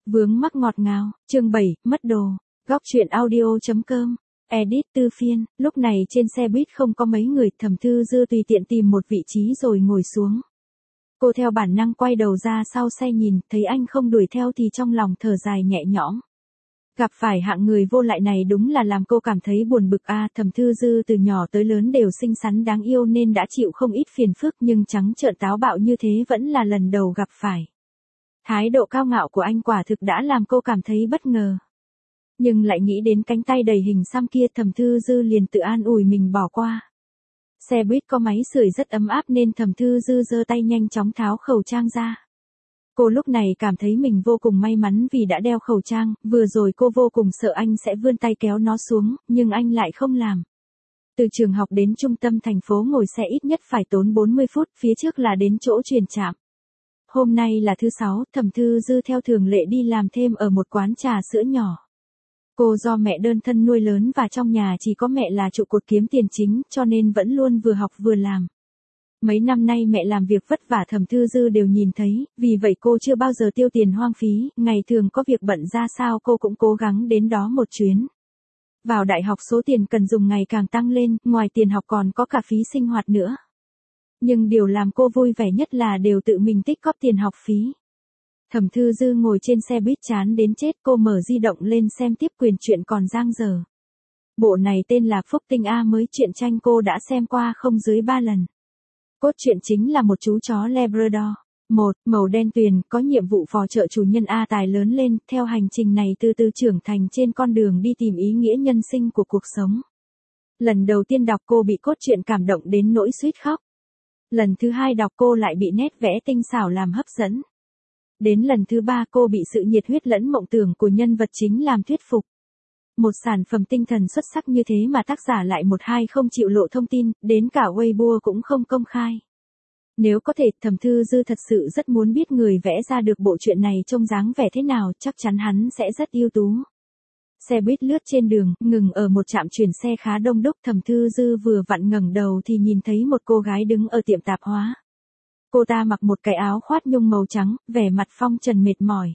Vướng mắc ngọt ngào, chương 7, mất đồ. Góc truyện audio.com. Edit Tư Phiên. Lúc này trên xe buýt không có mấy người, Thẩm Thư Dư tùy tiện tìm một vị trí rồi ngồi xuống. Cô theo bản năng quay đầu ra sau xe nhìn, thấy anh không đuổi theo thì trong lòng thở dài nhẹ nhõm. Gặp phải hạng người vô lại này đúng là làm cô cảm thấy buồn bực a. Thẩm Thư Dư từ nhỏ tới lớn đều xinh xắn đáng yêu nên đã chịu không ít phiền phức, nhưng trắng trợn táo bạo như thế vẫn là lần đầu gặp phải. Thái độ cao ngạo của anh quả thực đã làm cô cảm thấy bất ngờ. Nhưng lại nghĩ đến cánh tay đầy hình xăm kia, Thẩm Thư Dư liền tự an ủi mình bỏ qua. Xe buýt có máy sưởi rất ấm áp nên Thẩm Thư Dư giơ tay nhanh chóng tháo khẩu trang ra. Cô lúc này cảm thấy mình vô cùng may mắn vì đã đeo khẩu trang, vừa rồi cô vô cùng sợ anh sẽ vươn tay kéo nó xuống, nhưng anh lại không làm. Từ trường học đến trung tâm thành phố ngồi xe ít nhất phải tốn 40 phút, phía trước là đến chỗ chuyển trạm. Hôm nay là thứ 6, Thẩm Thư Dư theo thường lệ đi làm thêm ở một quán trà sữa nhỏ. Cô do mẹ đơn thân nuôi lớn và trong nhà chỉ có mẹ là trụ cột kiếm tiền chính, cho nên vẫn luôn vừa học vừa làm. Mấy năm nay mẹ làm việc vất vả Thẩm Thư Dư đều nhìn thấy, vì vậy cô chưa bao giờ tiêu tiền hoang phí, ngày thường có việc bận ra sao cô cũng cố gắng đến đó một chuyến. Vào đại học số tiền cần dùng ngày càng tăng lên, ngoài tiền học còn có cả phí sinh hoạt nữa. Nhưng điều làm cô vui vẻ nhất là đều tự mình tích góp tiền học phí. Thẩm Thư Dư ngồi trên xe buýt chán đến chết, cô mở di động lên xem tiếp quyền truyện còn dang dở. Bộ này tên là Phúc Tinh A mới, truyện tranh cô đã xem qua không dưới 3 lần. Cốt truyện chính là một chú chó Labrador. Màu đen tuyền, có nhiệm vụ phò trợ chủ nhân A Tài lớn lên, theo hành trình này từ từ trưởng thành trên con đường đi tìm ý nghĩa nhân sinh của cuộc sống. Lần đầu tiên đọc cô bị cốt truyện cảm động đến nỗi suýt khóc. Lần thứ hai đọc cô lại bị nét vẽ tinh xảo làm hấp dẫn. Đến lần thứ 3 cô bị sự nhiệt huyết lẫn mộng tưởng của nhân vật chính làm thuyết phục. Một sản phẩm tinh thần xuất sắc như thế mà tác giả lại không chịu lộ thông tin, đến cả Weibo cũng không công khai. Nếu có thể, Thẩm Thư Dư thật sự rất muốn biết người vẽ ra được bộ truyện này trông dáng vẻ thế nào, chắc chắn hắn sẽ rất ưu tú. Xe buýt lướt trên đường, ngừng ở một trạm chuyển xe khá đông đúc. Thẩm Thư Dư vừa vặn ngẩng đầu thì nhìn thấy một cô gái đứng ở tiệm tạp hóa. Cô ta mặc một cái áo khoác nhung màu trắng, vẻ mặt phong trần mệt mỏi.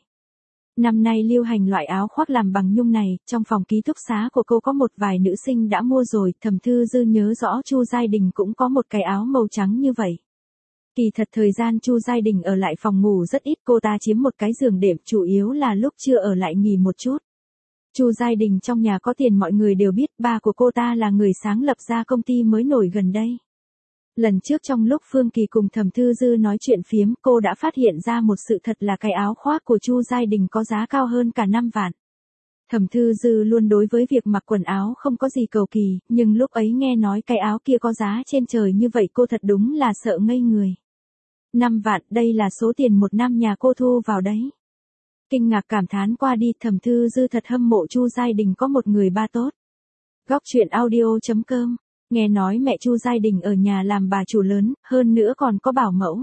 Năm nay lưu hành loại áo khoác làm bằng nhung này, trong phòng ký túc xá của cô có một vài nữ sinh đã mua rồi. Thẩm Thư Dư nhớ rõ Chu Giai Đình cũng có một cái áo màu trắng như vậy. Kỳ thật thời gian Chu Giai Đình ở lại phòng ngủ rất ít, cô ta chiếm một cái giường đệm, chủ yếu là lúc chưa ở lại nghỉ một chút. Chu Giai Đình trong nhà có tiền mọi người đều biết, ba của cô ta là người sáng lập ra công ty mới nổi gần đây. Lần trước trong lúc Phương Kỳ cùng Thẩm Thư Dư nói chuyện phiếm, cô đã phát hiện ra một sự thật là cái áo khoác của Chu Giai Đình có giá cao hơn cả 5 vạn. Thẩm Thư Dư luôn đối với việc mặc quần áo không có gì cầu kỳ, nhưng lúc ấy nghe nói cái áo kia có giá trên trời như vậy cô thật đúng là sợ ngây người. 5 vạn, đây là số tiền một năm nhà cô thu vào đấy. Kinh ngạc cảm thán qua đi, Thẩm Thư Dư thật hâm mộ Chu Giai Đình có một người ba tốt. Góc truyện audio.com. Nghe nói mẹ Chu Giai Đình ở nhà làm bà chủ lớn, hơn nữa còn có bảo mẫu.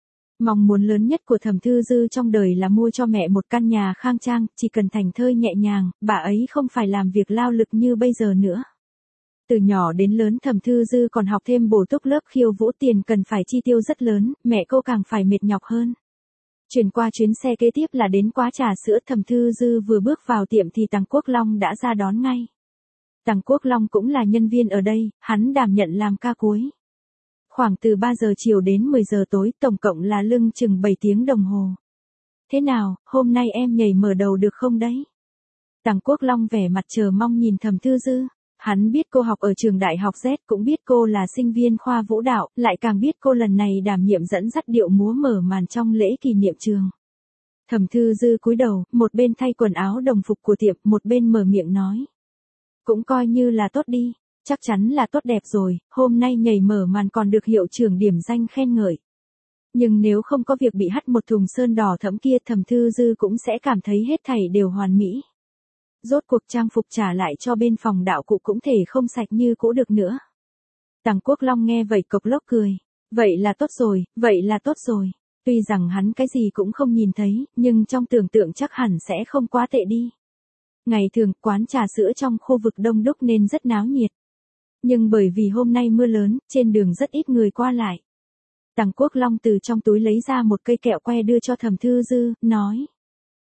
Mong muốn lớn nhất của Thẩm Thư Dư trong đời là mua cho mẹ một căn nhà khang trang, chỉ cần thành thơi nhẹ nhàng, bà ấy không phải làm việc lao lực như bây giờ nữa. Từ nhỏ đến lớn Thẩm Thư Dư còn học thêm bổ túc lớp khiêu vũ, tiền cần phải chi tiêu rất lớn, mẹ cô càng phải mệt nhọc hơn. Chuyển qua chuyến xe kế tiếp là đến quán trà sữa. Thẩm Thư Dư vừa bước vào tiệm thì Tằng Quốc Long đã ra đón ngay. Tằng Quốc Long cũng là nhân viên ở đây, hắn đảm nhận làm ca cuối. Khoảng từ 3 giờ chiều đến 10 giờ tối, tổng cộng là lưng chừng 7 tiếng đồng hồ. Thế nào, hôm nay em nhảy mở đầu được không đấy? Tằng Quốc Long vẻ mặt chờ mong nhìn Thẩm Thư Dư. Hắn biết cô học ở trường đại học Z, cũng biết cô là sinh viên khoa vũ đạo, lại càng biết cô lần này đảm nhiệm dẫn dắt điệu múa mở màn trong lễ kỷ niệm trường. Thẩm Thư Dư cúi đầu, một bên thay quần áo đồng phục của tiệm, một bên mở miệng nói. Cũng coi như là tốt đi, chắc chắn là tốt đẹp rồi, hôm nay nhảy mở màn còn được hiệu trưởng điểm danh khen ngợi. Nhưng nếu không có việc bị hắt một thùng sơn đỏ thẫm kia, Thẩm Thư Dư cũng sẽ cảm thấy hết thảy đều hoàn mỹ. Rốt cuộc trang phục trả lại cho bên phòng đạo cụ cũng thể không sạch như cũ được nữa. Tằng Quốc Long nghe vậy cộc lốc cười. Vậy là tốt rồi, vậy là tốt rồi. Tuy rằng hắn cái gì cũng không nhìn thấy, nhưng trong tưởng tượng chắc hẳn sẽ không quá tệ đi. Ngày thường, quán trà sữa trong khu vực đông đúc nên rất náo nhiệt. Nhưng bởi vì hôm nay mưa lớn, trên đường rất ít người qua lại. Tằng Quốc Long từ trong túi lấy ra một cây kẹo que đưa cho Thẩm Thư Dư, nói.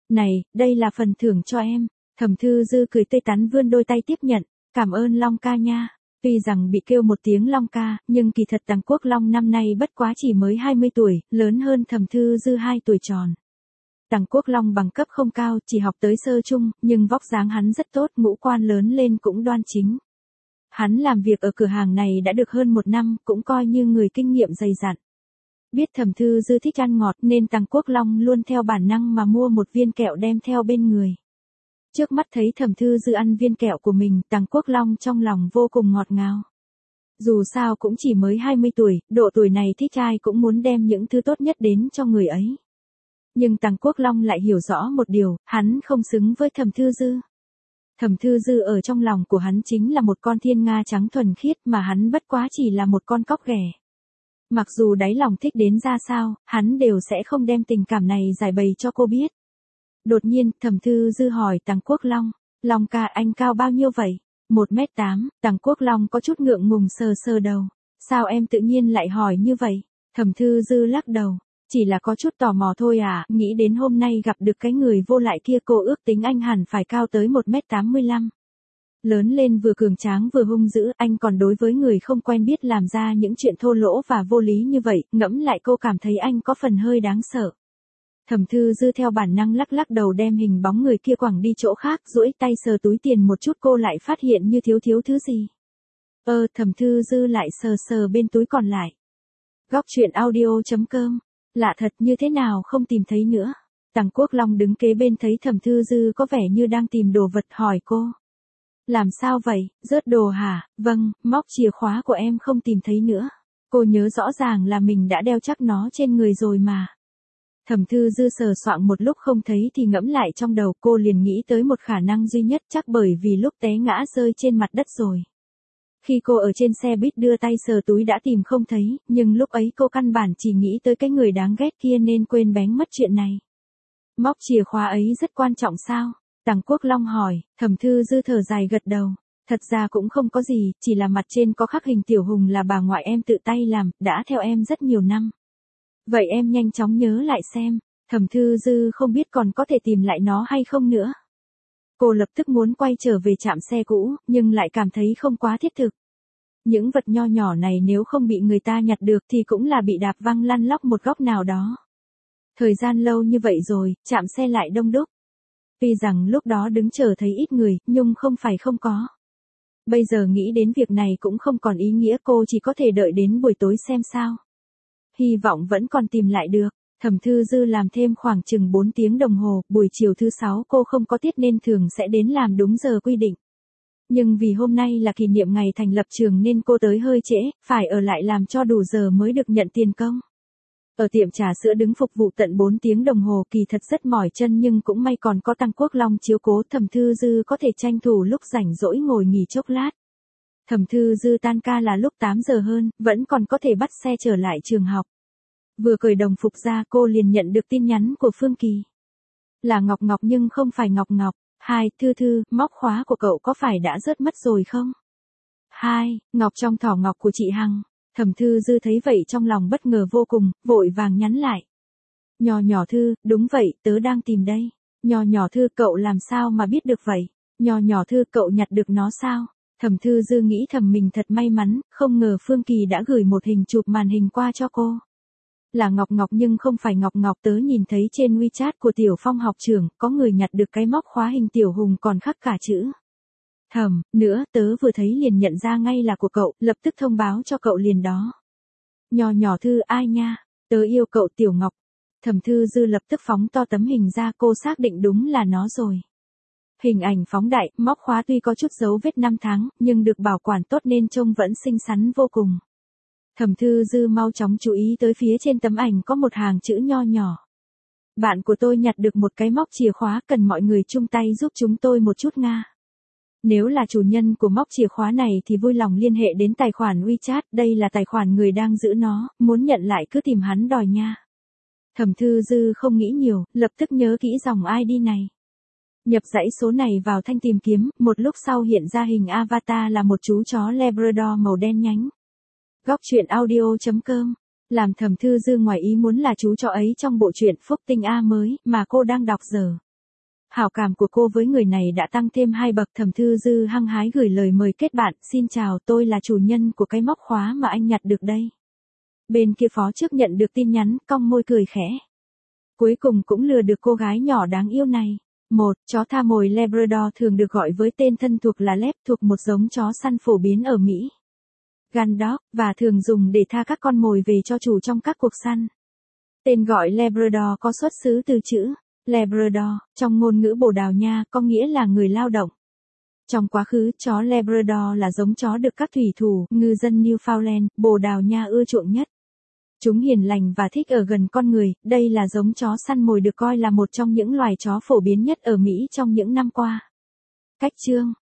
Này, đây là phần thưởng cho em. Thẩm Thư Dư cười tươi tắn vươn đôi tay tiếp nhận. Cảm ơn Long ca nha. Tuy rằng bị kêu một tiếng Long ca, nhưng kỳ thật Tằng Quốc Long năm nay bất quá chỉ mới 20 tuổi, lớn hơn Thẩm Thư Dư 2 tuổi tròn. Tằng Quốc Long bằng cấp không cao, chỉ học tới sơ trung, nhưng vóc dáng hắn rất tốt, ngũ quan lớn lên cũng đoan chính. Hắn làm việc ở cửa hàng này đã được hơn 1 năm, cũng coi như người kinh nghiệm dày dặn. Biết Thẩm Thư Dư thích ăn ngọt nên Tằng Quốc Long luôn theo bản năng mà mua một viên kẹo đem theo bên người. Trước mắt thấy Thẩm Thư Dư ăn viên kẹo của mình, Tằng Quốc Long trong lòng vô cùng ngọt ngào. Dù sao cũng chỉ mới 20 tuổi, độ tuổi này thích ai cũng muốn đem những thứ tốt nhất đến cho người ấy. Nhưng Tằng Quốc Long lại hiểu rõ một điều, hắn không xứng với Thẩm Thư Dư. Thẩm Thư Dư ở trong lòng của hắn chính là một con thiên nga trắng thuần khiết mà hắn bất quá chỉ là một con cóc ghẻ. Mặc dù đáy lòng thích đến ra sao, hắn đều sẽ không đem tình cảm này giải bày cho cô biết. Đột nhiên, Thẩm Thư Dư hỏi Tằng Quốc Long, Long ca anh cao bao nhiêu vậy? 1m8, Tằng Quốc Long có chút ngượng ngùng sờ sờ đầu. Sao em tự nhiên lại hỏi như vậy? Thẩm Thư Dư lắc đầu. Chỉ là có chút tò mò thôi à, nghĩ đến hôm nay gặp được cái người vô lại kia cô ước tính anh hẳn phải cao tới 1m85. Lớn lên vừa cường tráng vừa hung dữ, anh còn đối với người không quen biết làm ra những chuyện thô lỗ và vô lý như vậy, ngẫm lại cô cảm thấy anh có phần hơi đáng sợ. Thẩm Thư Dư theo bản năng lắc lắc đầu đem hình bóng người kia quẳng đi chỗ khác, duỗi tay sờ túi tiền một chút cô lại phát hiện như thiếu thứ gì. Thẩm Thư Dư lại sờ sờ bên túi còn lại. Góc truyện audio.com. Lạ thật, như thế nào không tìm thấy nữa. Tằng Quốc Long đứng kế bên thấy Thẩm Thư Dư có vẻ như đang tìm đồ vật hỏi cô. Làm sao vậy, rớt đồ hả? Vâng, móc chìa khóa của em không tìm thấy nữa. Cô nhớ rõ ràng là mình đã đeo chắc nó trên người rồi mà. Thẩm Thư Dư sờ soạng một lúc không thấy thì ngẫm lại trong đầu, cô liền nghĩ tới một khả năng duy nhất, chắc bởi vì lúc té ngã rơi trên mặt đất rồi. Khi cô ở trên xe buýt đưa tay sờ túi đã tìm không thấy, nhưng lúc ấy cô căn bản chỉ nghĩ tới cái người đáng ghét kia nên quên bén mất chuyện này. Móc chìa khóa ấy rất quan trọng sao? Tằng Quốc Long hỏi. Thẩm Thư Dư thở dài gật đầu. Thật ra cũng không có gì, chỉ là mặt trên có khắc hình Tiểu Hùng là bà ngoại em tự tay làm, đã theo em rất nhiều năm. Vậy em nhanh chóng nhớ lại xem. Thẩm Thư Dư không biết còn có thể tìm lại nó hay không nữa. Cô lập tức muốn quay trở về trạm xe cũ, nhưng lại cảm thấy không quá thiết thực. Những vật nho nhỏ này nếu không bị người ta nhặt được thì cũng là bị đạp văng lăn lóc một góc nào đó. Thời gian lâu như vậy rồi, trạm xe lại đông đúc. Tuy rằng lúc đó đứng chờ thấy ít người, nhưng không phải không có. Bây giờ nghĩ đến việc này cũng không còn ý nghĩa, cô chỉ có thể đợi đến buổi tối xem sao. Hy vọng vẫn còn tìm lại được. Thẩm Thư Dư làm thêm khoảng chừng 4 tiếng đồng hồ, buổi chiều thứ 6 cô không có tiết nên thường sẽ đến làm đúng giờ quy định. Nhưng vì hôm nay là kỷ niệm ngày thành lập trường nên cô tới hơi trễ, phải ở lại làm cho đủ giờ mới được nhận tiền công. Ở tiệm trà sữa đứng phục vụ tận 4 tiếng đồng hồ kỳ thật rất mỏi chân nhưng cũng may còn có Tằng Quốc Long chiếu cố, Thẩm Thư Dư có thể tranh thủ lúc rảnh rỗi ngồi nghỉ chốc lát. Thẩm Thư Dư tan ca là lúc 8 giờ hơn, vẫn còn có thể bắt xe trở lại trường học. Vừa cởi đồng phục ra cô liền nhận được tin nhắn của Phương Kỳ. Là Ngọc Ngọc nhưng không phải Ngọc Ngọc. 2. Thư, móc khóa của cậu có phải đã rớt mất rồi không? 2. Ngọc trong thỏ ngọc của chị Hằng. Thẩm Thư Dư thấy vậy trong lòng bất ngờ vô cùng, vội vàng nhắn lại. Nhỏ Thư, đúng vậy, tớ đang tìm đây. Nhỏ Thư, cậu làm sao mà biết được vậy? Nhỏ Thư, cậu nhặt được nó sao? Thẩm Thư Dư nghĩ thầm mình thật may mắn, không ngờ Phương Kỳ đã gửi một hình chụp màn hình qua cho cô. Là Ngọc Ngọc nhưng không phải Ngọc Ngọc, tớ nhìn thấy trên WeChat của Tiểu Phong học trưởng, có người nhặt được cái móc khóa hình Tiểu Hùng còn khắc cả chữ. Nữa, tớ vừa thấy liền nhận ra ngay là của cậu, lập tức thông báo cho cậu liền đó. Nhỏ Thư, ai nha, tớ yêu cậu Tiểu Ngọc. Thẩm Thư Dư lập tức phóng to tấm hình ra, cô xác định đúng là nó rồi. Hình ảnh phóng đại, móc khóa tuy có chút dấu vết 5 tháng, nhưng được bảo quản tốt nên trông vẫn xinh xắn vô cùng. Thẩm Thư Dư mau chóng chú ý tới phía trên tấm ảnh có một hàng chữ nho nhỏ. Bạn của tôi nhặt được một cái móc chìa khóa, cần mọi người chung tay giúp chúng tôi một chút nga. Nếu là chủ nhân của móc chìa khóa này thì vui lòng liên hệ đến tài khoản WeChat, đây là tài khoản người đang giữ nó, muốn nhận lại cứ tìm hắn đòi nha. Thẩm Thư Dư không nghĩ nhiều, lập tức nhớ kỹ dòng ID này. Nhập dãy số này vào thanh tìm kiếm, một lúc sau hiện ra hình avatar là một chú chó Labrador màu đen nhánh. Góc truyện audio.com. Làm Thẩm Thư Dư ngoài ý muốn là chú chó ấy trong bộ truyện Phúc Tinh A mới mà cô đang đọc giờ. Hảo cảm của cô với người này đã tăng thêm 2 bậc. Thẩm Thư Dư hăng hái gửi lời mời kết bạn, xin chào, tôi là chủ nhân của cái móc khóa mà anh nhặt được đây. Bên kia phó trước nhận được tin nhắn, cong môi cười khẽ. Cuối cùng cũng lừa được cô gái nhỏ đáng yêu này. Chó tha mồi Labrador thường được gọi với tên thân thuộc là Lab, thuộc một giống chó săn phổ biến ở Mỹ. Gun Dog, và thường dùng để tha các con mồi về cho chủ trong các cuộc săn. Tên gọi Labrador có xuất xứ từ chữ Labrador, trong ngôn ngữ Bồ Đào Nha, có nghĩa là người lao động. Trong quá khứ, chó Labrador là giống chó được các thủy thủ, ngư dân Newfoundland, Bồ Đào Nha ưa chuộng nhất. Chúng hiền lành và thích ở gần con người, đây là giống chó săn mồi được coi là một trong những loài chó phổ biến nhất ở Mỹ trong những năm qua. Cách chương